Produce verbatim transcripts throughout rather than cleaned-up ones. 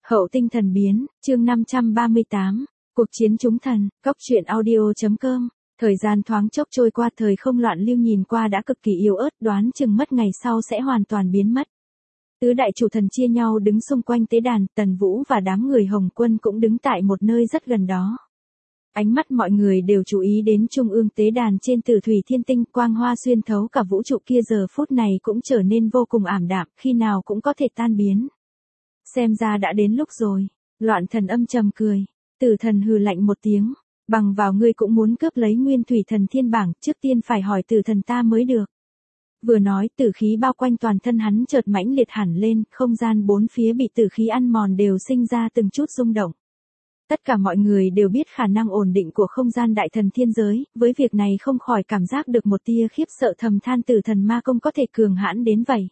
Hậu tinh thần biến, chương năm trăm ba mươi tám, cuộc chiến chúng thần, góc truyện audio.com. Thời gian thoáng chốc trôi qua, thời không loạn lưu nhìn qua đã cực kỳ yếu ớt, đoán chừng mất ngày sau sẽ hoàn toàn biến mất. Tứ đại chủ thần chia nhau đứng xung quanh tế đàn, Tần Vũ và đám người Hồng Quân cũng đứng tại một nơi rất gần đó. Ánh mắt mọi người đều chú ý đến trung ương tế đàn trên Tử Thủy Thiên Tinh, quang hoa xuyên thấu cả vũ trụ kia giờ phút này cũng trở nên vô cùng ảm đạm, khi nào cũng có thể tan biến. Xem ra đã đến lúc rồi. Loạn thần âm trầm cười. Tử thần hừ lạnh một tiếng. Bằng vào ngươi cũng muốn cướp lấy nguyên thủy thần thiên bảng, trước tiên phải hỏi tử thần ta mới được. Vừa nói, tử khí bao quanh toàn thân hắn chợt mãnh liệt hẳn lên, không gian bốn phía bị tử khí ăn mòn đều sinh ra từng chút rung động. Tất cả mọi người đều biết khả năng ổn định của không gian đại thần thiên giới, với việc này không khỏi cảm giác được một tia khiếp sợ, thầm than tử thần ma công có thể cường hãn đến vậy.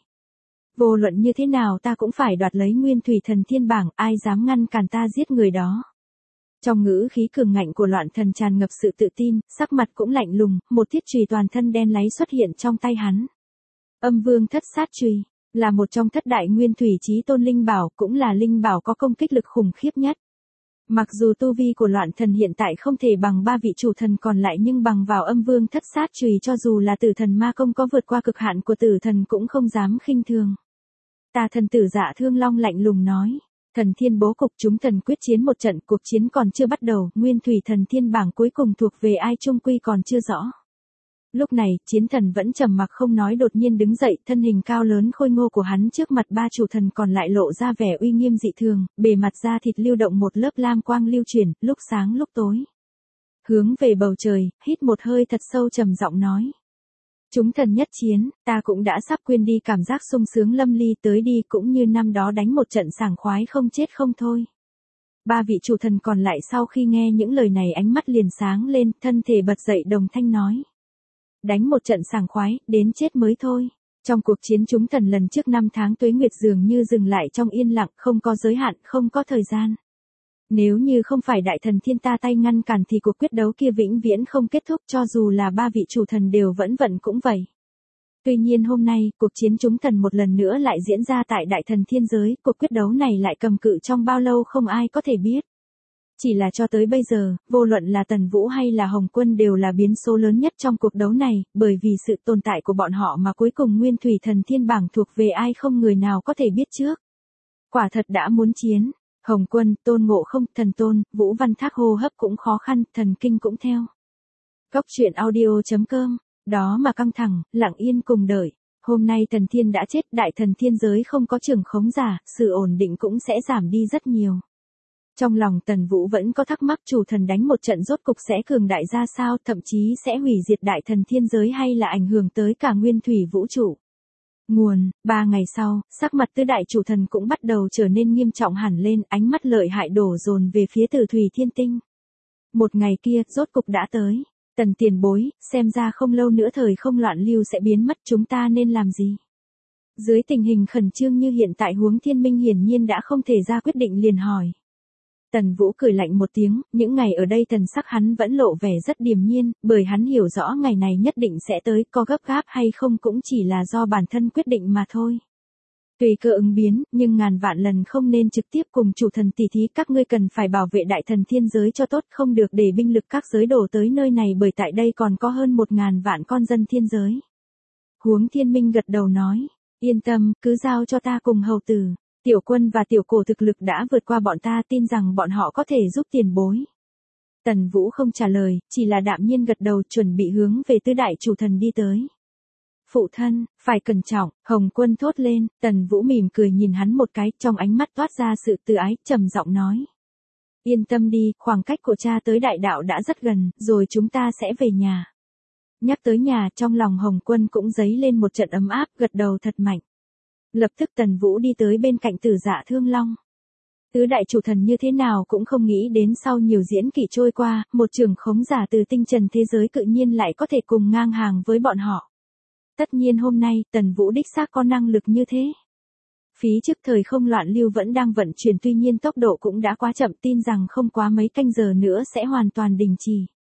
Vô luận như thế nào ta cũng phải đoạt lấy nguyên thủy thần thiên bảng, ai dám ngăn cản ta giết người đó. Trong ngữ khí cường ngạnh của loạn thần tràn ngập sự tự tin, sắc mặt cũng lạnh lùng, một thiết chùy toàn thân đen láy xuất hiện trong tay hắn. Âm vương thất sát chùy, là một trong thất đại nguyên thủy chí tôn linh bảo, cũng là linh bảo có công kích lực khủng khiếp nhất. Mặc dù tu vi của loạn thần hiện tại không thể bằng ba vị chủ thần còn lại, nhưng bằng vào âm vương thất sát chùy, cho dù là tử thần ma công có vượt qua cực hạn của tử thần cũng không dám khinh thường. Tà thần tử Dạ Thương Long lạnh lùng nói. Thần thiên bố cục, chúng thần quyết chiến một trận, cuộc chiến còn chưa bắt đầu, nguyên thủy thần thiên bảng cuối cùng thuộc về ai chung quy còn chưa rõ. Lúc này, chiến thần vẫn trầm mặc không nói, đột nhiên đứng dậy, thân hình cao lớn khôi ngô của hắn trước mặt ba chủ thần còn lại lộ ra vẻ uy nghiêm dị thường, bề mặt da thịt lưu động một lớp lam quang lưu chuyển, lúc sáng lúc tối. Hướng về bầu trời, hít một hơi thật sâu trầm giọng nói. Chúng thần nhất chiến, ta cũng đã sắp quên đi cảm giác sung sướng lâm ly, tới đi cũng như năm đó đánh một trận sảng khoái không chết không thôi. Ba vị chủ thần còn lại sau khi nghe những lời này ánh mắt liền sáng lên, thân thể bật dậy đồng thanh nói. Đánh một trận sảng khoái, đến chết mới thôi. Trong cuộc chiến chúng thần lần trước năm tháng tuế nguyệt dường như dừng lại trong yên lặng, không có giới hạn, không có thời gian. Nếu như không phải đại thần thiên ta tay ngăn cản thì cuộc quyết đấu kia vĩnh viễn không kết thúc, cho dù là ba vị chủ thần đều vẫn vận cũng vậy. Tuy nhiên hôm nay, cuộc chiến chúng thần một lần nữa lại diễn ra tại đại thần thiên giới, cuộc quyết đấu này lại cầm cự trong bao lâu không ai có thể biết. Chỉ là cho tới bây giờ, vô luận là Tần Vũ hay là Hồng Quân đều là biến số lớn nhất trong cuộc đấu này, bởi vì sự tồn tại của bọn họ mà cuối cùng nguyên thủy thần thiên bảng thuộc về ai không người nào có thể biết trước. Quả thật đã muốn chiến. Hồng Quân, Tôn Ngộ Không, Thần Tôn, Vũ Văn Thác hô hấp cũng khó khăn, thần kinh cũng theo. Góc truyện audio.com, đó mà căng thẳng, lặng yên cùng đợi. Hôm nay thần thiên đã chết, đại thần thiên giới không có trưởng khống giả, sự ổn định cũng sẽ giảm đi rất nhiều. Trong lòng Tần Vũ vẫn có thắc mắc, chủ thần đánh một trận rốt cục sẽ cường đại ra sao, thậm chí sẽ hủy diệt đại thần thiên giới hay là ảnh hưởng tới cả nguyên thủy vũ trụ. Nguồn, ba ngày sau, sắc mặt tứ đại chủ thần cũng bắt đầu trở nên nghiêm trọng hẳn lên, ánh mắt lợi hại đổ dồn về phía Tử Thủy Thiên Tinh. Một ngày kia, rốt cục đã tới. Tần tiền bối, xem ra không lâu nữa thời không loạn lưu sẽ biến mất, chúng ta nên làm gì? Dưới tình hình khẩn trương như hiện tại, Huống Thiên Minh hiển nhiên đã không thể ra quyết định, liền hỏi. Tần Vũ cười lạnh một tiếng, những ngày ở đây thần sắc hắn vẫn lộ vẻ rất điềm nhiên, bởi hắn hiểu rõ ngày này nhất định sẽ tới, có gấp gáp hay không cũng chỉ là do bản thân quyết định mà thôi. Tùy cơ ứng biến, nhưng ngàn vạn lần không nên trực tiếp cùng chủ thần tỉ thí, các ngươi cần phải bảo vệ đại thần thiên giới cho tốt, không được để binh lực các giới đổ tới nơi này, bởi tại đây còn có hơn một ngàn vạn con dân thiên giới. Huống Thiên Minh gật đầu nói, yên tâm, cứ giao cho ta cùng hầu tử. Tiểu Quân và Tiểu Cổ thực lực đã vượt qua bọn ta, tin rằng bọn họ có thể giúp tiền bối. Tần Vũ không trả lời, chỉ là đạm nhiên gật đầu, chuẩn bị hướng về tứ đại chủ thần đi tới. Phụ thân, phải cẩn trọng, Hồng Quân thốt lên, Tần Vũ mỉm cười nhìn hắn một cái, trong ánh mắt toát ra sự từ ái, trầm giọng nói. Yên tâm đi, khoảng cách của cha tới đại đạo đã rất gần, rồi chúng ta sẽ về nhà. Nhắc tới nhà, trong lòng Hồng Quân cũng dấy lên một trận ấm áp, gật đầu thật mạnh. Lập tức Tần Vũ đi tới bên cạnh Tử Dạ Thương Long. Tứ đại chủ thần như thế nào cũng không nghĩ đến sau nhiều diễn kỷ trôi qua, một trưởng khống giả từ tinh trần thế giới tự nhiên lại có thể cùng ngang hàng với bọn họ. Tất nhiên hôm nay, Tần Vũ đích xác có năng lực như thế. Phí trước thời không loạn lưu vẫn đang vận chuyển, tuy nhiên tốc độ cũng đã quá chậm, tin rằng không quá mấy canh giờ nữa sẽ hoàn toàn đình trì.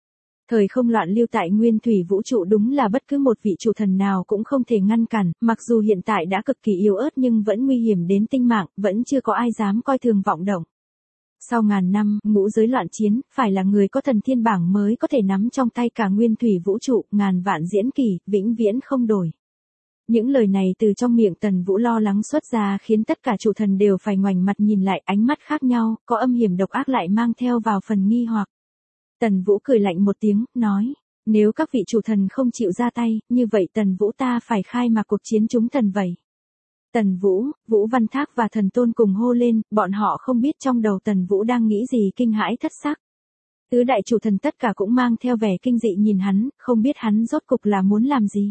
Thời không loạn lưu tại nguyên thủy vũ trụ đúng là bất cứ một vị chủ thần nào cũng không thể ngăn cản, mặc dù hiện tại đã cực kỳ yếu ớt nhưng vẫn nguy hiểm đến tinh mạng, vẫn chưa có ai dám coi thường vọng động. Sau ngàn năm, ngũ giới loạn chiến, phải là người có thần thiên bảng mới có thể nắm trong tay cả nguyên thủy vũ trụ, ngàn vạn diễn kỳ, vĩnh viễn không đổi. Những lời này từ trong miệng Tần Vũ lo lắng xuất ra khiến tất cả chủ thần đều phải ngoảnh mặt nhìn lại, ánh mắt khác nhau, có âm hiểm độc ác lại mang theo vào phần nghi hoặc. Tần Vũ cười lạnh một tiếng, nói, nếu các vị chủ thần không chịu ra tay, như vậy Tần Vũ ta phải khai mạc cuộc chiến chúng thần vậy. Tần Vũ, Vũ Văn Thác và Thần Tôn cùng hô lên, bọn họ không biết trong đầu Tần Vũ đang nghĩ gì, kinh hãi thất sắc. Tứ đại chủ thần tất cả cũng mang theo vẻ kinh dị nhìn hắn, không biết hắn rốt cục là muốn làm gì.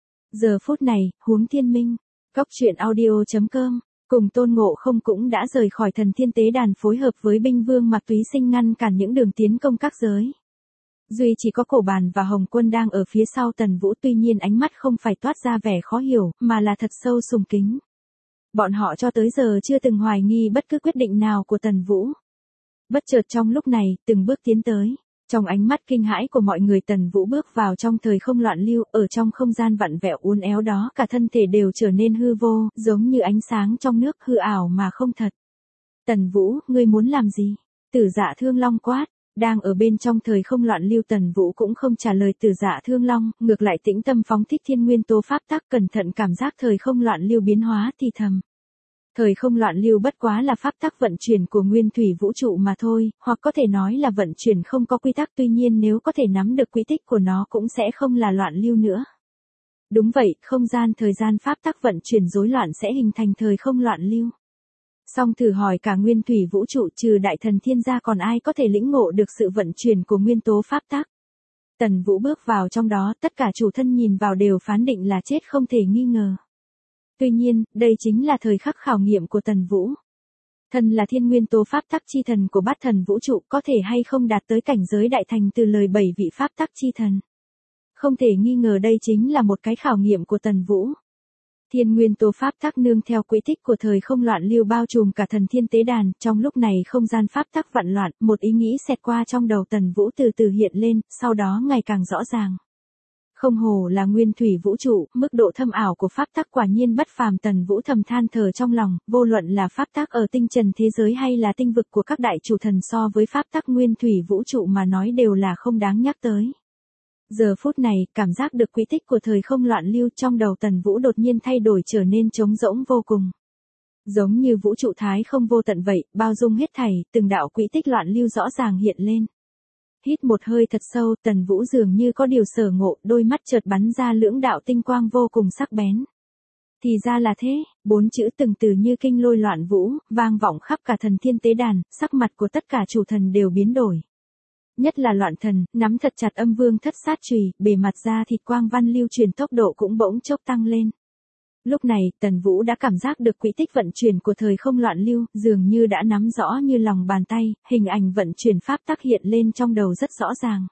Giờ phút này, Huống Thiên Minh, Cốc Truyện Audio chấm com, cùng Tôn Ngộ Không cũng đã rời khỏi Thần Thiên Tế Đàn phối hợp với binh vương Mạc Túy Sinh ngăn cản những đường tiến công các giới. Duy chỉ có Cổ Bàn và Hồng Quân đang ở phía sau Tần Vũ, tuy nhiên ánh mắt không phải toát ra vẻ khó hiểu, mà là thật sâu sùng kính. Bọn họ cho tới giờ chưa từng hoài nghi bất cứ quyết định nào của Tần Vũ. Bất chợt trong lúc này, từng bước tiến tới. Trong ánh mắt kinh hãi của mọi người, Tần Vũ bước vào trong thời không loạn lưu, ở trong không gian vặn vẹo uốn éo đó cả thân thể đều trở nên hư vô, giống như ánh sáng trong nước, hư ảo mà không thật. Tần Vũ, ngươi muốn làm gì? Tử Dạ Thương Long quát. Đang ở bên trong thời không loạn lưu, Tần Vũ cũng không trả lời Tử Dạ Thương Long, ngược lại tĩnh tâm phóng thích thiên nguyên tố pháp tắc, cẩn thận cảm giác thời không loạn lưu biến hóa thì thầm. Thời không loạn lưu bất quá là pháp tắc vận chuyển của nguyên thủy vũ trụ mà thôi, hoặc có thể nói là vận chuyển không có quy tắc, tuy nhiên nếu có thể nắm được quy tích của nó cũng sẽ không là loạn lưu nữa. Đúng vậy, không gian thời gian pháp tắc vận chuyển rối loạn sẽ hình thành thời không loạn lưu. Song thử hỏi cả nguyên thủy vũ trụ trừ đại thần thiên gia còn ai có thể lĩnh ngộ được sự vận chuyển của nguyên tố pháp tắc. Tần Vũ bước vào trong đó, tất cả chủ thân nhìn vào đều phán định là chết không thể nghi ngờ. Tuy nhiên, đây chính là thời khắc khảo nghiệm của Tần Vũ. Thần là thiên nguyên tố pháp tắc chi thần của bát thần vũ trụ, có thể hay không đạt tới cảnh giới đại thành từ lời bảy vị pháp tắc chi thần. Không thể nghi ngờ đây chính là một cái khảo nghiệm của Tần Vũ. Thiên nguyên tố pháp tắc nương theo quỹ tích của thời không loạn lưu bao trùm cả Thần Thiên Tế Đàn, trong lúc này không gian pháp tắc vặn loạn, một ý nghĩ xẹt qua trong đầu Tần Vũ từ từ hiện lên, sau đó ngày càng rõ ràng. Không hồ là nguyên thủy vũ trụ, mức độ thâm ảo của pháp tắc quả nhiên bất phàm. Tần Vũ thầm than thở trong lòng, vô luận là pháp tắc ở tinh trần thế giới hay là tinh vực của các đại chủ thần so với pháp tắc nguyên thủy vũ trụ mà nói đều là không đáng nhắc tới. Giờ phút này, cảm giác được quỹ tích của thời không loạn lưu trong đầu Tần Vũ đột nhiên thay đổi, trở nên trống rỗng vô cùng. Giống như vũ trụ thái không vô tận vậy, bao dung hết thảy, từng đạo quỹ tích loạn lưu rõ ràng hiện lên. Hít một hơi thật sâu, Tần Vũ dường như có điều sở ngộ, đôi mắt chợt bắn ra lưỡng đạo tinh quang vô cùng sắc bén. Thì ra là thế, bốn chữ từng từ như kinh lôi loạn vũ, vang vọng khắp cả Thần Thiên Tế Đàn, sắc mặt của tất cả chủ thần đều biến đổi. Nhất là Loạn Thần, nắm thật chặt âm vương thất sát chùy, bề mặt da thịt quang văn lưu truyền tốc độ cũng bỗng chốc tăng lên. Lúc này, Tần Vũ đã cảm giác được quỹ tích vận chuyển của thời không loạn lưu, dường như đã nắm rõ như lòng bàn tay, hình ảnh vận chuyển pháp tắc hiện lên trong đầu rất rõ ràng.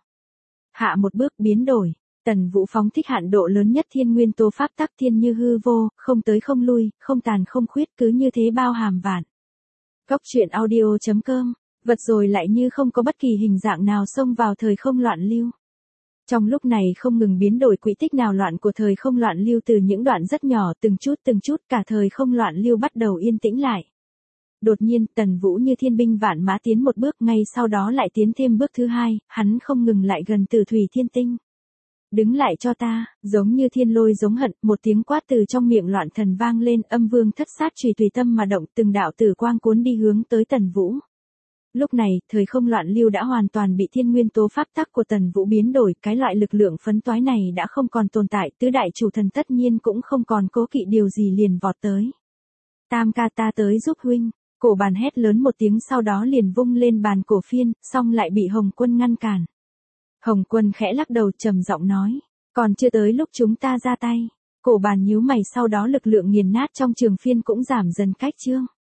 Hạ một bước biến đổi, Tần Vũ phóng thích hạn độ lớn nhất thiên nguyên tố pháp tắc, thiên như hư vô, không tới không lui, không tàn không khuyết, cứ như thế bao hàm vạn. Cốc Truyện Audio chấm com, vật rồi lại như không có bất kỳ hình dạng nào xông vào thời không loạn lưu. Trong lúc này không ngừng biến đổi quỹ tích nào loạn của thời không loạn lưu, từ những đoạn rất nhỏ từng chút từng chút, cả thời không loạn lưu bắt đầu yên tĩnh lại. Đột nhiên, Tần Vũ như thiên binh vạn mã tiến một bước, ngay sau đó lại tiến thêm bước thứ hai, hắn không ngừng lại gần Tử Thủy Thiên Tinh. Đứng lại cho ta, giống như thiên lôi giống hận, một tiếng quát từ trong miệng Loạn Thần vang lên, âm vương thất sát chùy tùy tâm mà động, từng đạo tử quang cuốn đi hướng tới Tần Vũ. Lúc này, thời không loạn lưu đã hoàn toàn bị thiên nguyên tố pháp tắc của Tần Vũ biến đổi, cái loại lực lượng phấn toái này đã không còn tồn tại, tứ đại chủ thần tất nhiên cũng không còn cố kỵ điều gì liền vọt tới. Tam ca ta tới giúp huynh, Cổ Bàn hét lớn một tiếng, sau đó liền vung lên bàn cổ phiên, xong lại bị Hồng Quân ngăn cản. Hồng Quân khẽ lắc đầu trầm giọng nói, còn chưa tới lúc chúng ta ra tay. Cổ Bàn nhíu mày, sau đó lực lượng nghiền nát trong trường phiên cũng giảm dần cách chương.